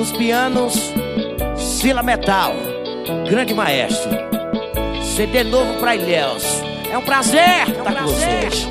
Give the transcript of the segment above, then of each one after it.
Nos pianos, Sila Metal, grande maestro. CD novo pra Ilhéus. É um prazer estar com vocês.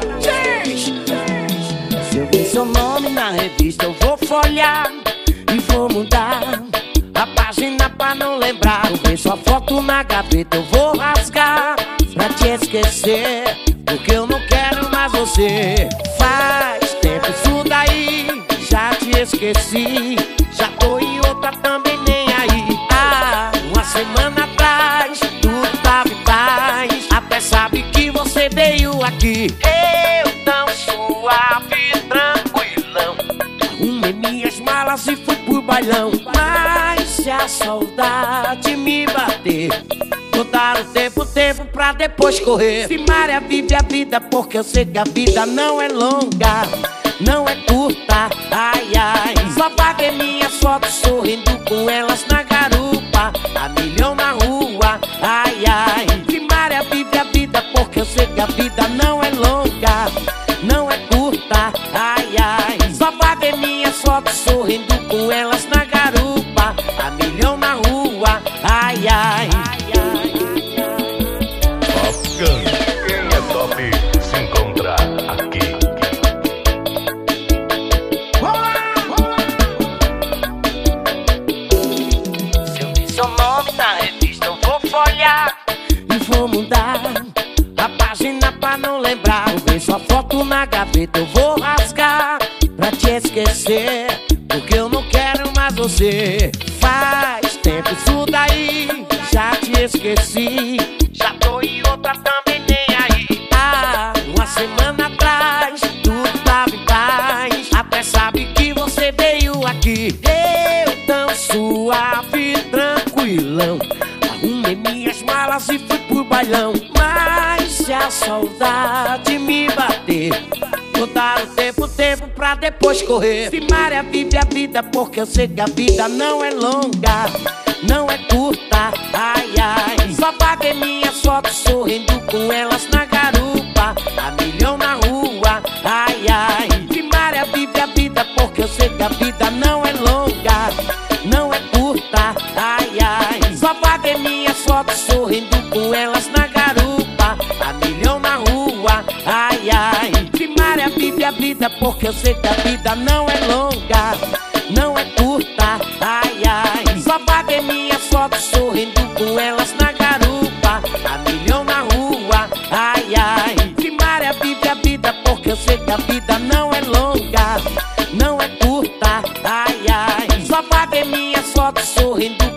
Se eu ver seu nome na revista, eu vou folhear e vou mudar a página pra não lembrar. Eu ver sua foto na gaveta, eu vou rasgar pra te esquecer, porque eu não quero mais você. Faz tempo isso daí, já te esqueci. Já tô em outra também, nem aí. Uma semana atrás tudo tava em paz, até sabe que você veio aqui. Eu tão suave, tranquilão, arrumei minhas malas e fui pro bailão. Mas se a saudade me bater, vou dar o tempo pra depois correr. Simária, vive a vida, porque eu sei que a vida não é longa, não é curta, ai, ai. Só pra ver minhas fotos sorrindo com elas na garupa, a milhão na rua, ai, ai. Simária, vive a vida, porque eu sei que a vida não é longa, não é curta, ai, ai. Só pra ver minhas fotos sorrindo com elas na garupa, a milhão na rua, ai, ai. Quem é top se encontra aqui. Se eu vi seu nome na revista, eu vou folhear e vou mudar a página pra não lembrar. Eu ver sua foto na gaveta, eu vou rasgar pra te esquecer, porque eu não quero mais você. Faz tempo isso daí, já te esqueci. Já tô em outra também, nem aí. Uma semana atrás tudo tava em paz, até sabe que você veio aqui. Eu tão suave, tranquilão, arrumei minhas malas e fui pro bailão. Mas se a saudade me bater, vou dar o tempo pra depois correr. Simária, vive a vida, porque eu sei que a vida não é longa, não é curta, ai, ai. Só pra ver minhas fotos sorrindo com elas na garupa, a milhão na rua, ai, ai. Simária, vive a vida, porque eu sei que a vida não é longa, não é curta, ai, ai. Só pra ver minhas fotos sorrindo com elas na garupa, a milhão na rua, ai, ai. Simária, vive a vida, porque eu sei que a vida não é longa, não é curta, ai, ai. Só pra ver minhas fotos sorrindo com elas na garupa, a milhão na rua, ai, ai. Simária, vive a vida, porque eu sei que a vida não é longa, não é curta, ai, ai. Só pra ver minhas fotos sorrindo